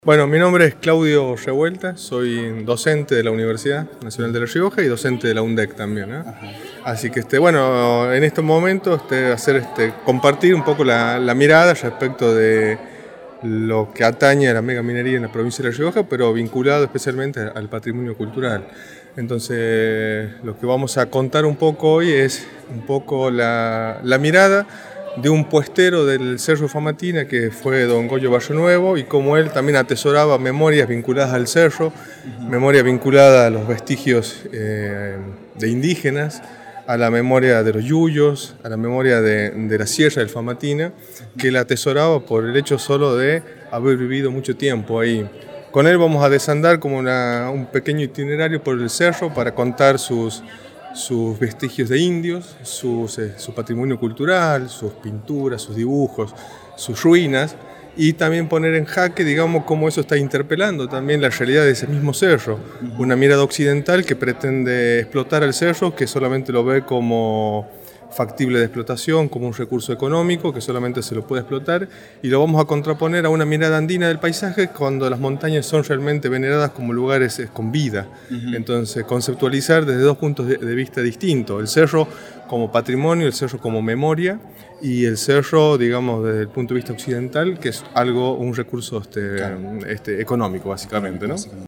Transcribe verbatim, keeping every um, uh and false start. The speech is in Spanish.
Bueno, mi nombre es Claudio Revuelta, soy docente de la Universidad Nacional de La Rioja y docente de la UNDEC también, ¿eh? Así que, este, bueno, en este momento este, hacer, este, compartir un poco la, la mirada respecto de lo que atañe a la megaminería en la provincia de La Rioja, pero vinculado especialmente al patrimonio cultural. Entonces, lo que vamos a contar un poco hoy es un poco la, la mirada de un puestero del Cerro Famatina que fue don Goyo Barrionuevo, y como él también atesoraba memorias vinculadas al cerro, uh-huh. memorias vinculadas a los vestigios eh, de indígenas, a la memoria de los yuyos, a la memoria de, de la sierra del Famatina, que él atesoraba por el hecho solo de haber vivido mucho tiempo ahí. Con él vamos a desandar como una, un pequeño itinerario por el cerro para contar sus sus vestigios de indios, sus, eh, su patrimonio cultural, sus pinturas, sus dibujos, sus ruinas, y también poner en jaque, digamos, cómo eso está interpelando también la realidad de ese mismo cerro. Uh-huh. Una mirada occidental que pretende explotar al cerro, que solamente lo ve como factible de explotación, como un recurso económico que solamente se lo puede explotar, y lo vamos a contraponer a una mirada andina del paisaje cuando las montañas son realmente veneradas como lugares con vida. Uh-huh. Entonces, conceptualizar desde dos puntos de, de vista distintos: el cerro como patrimonio, el cerro como memoria, y el cerro, digamos, desde el punto de vista occidental, que es algo, un recurso este, claro. este, económico, básicamente, ¿no?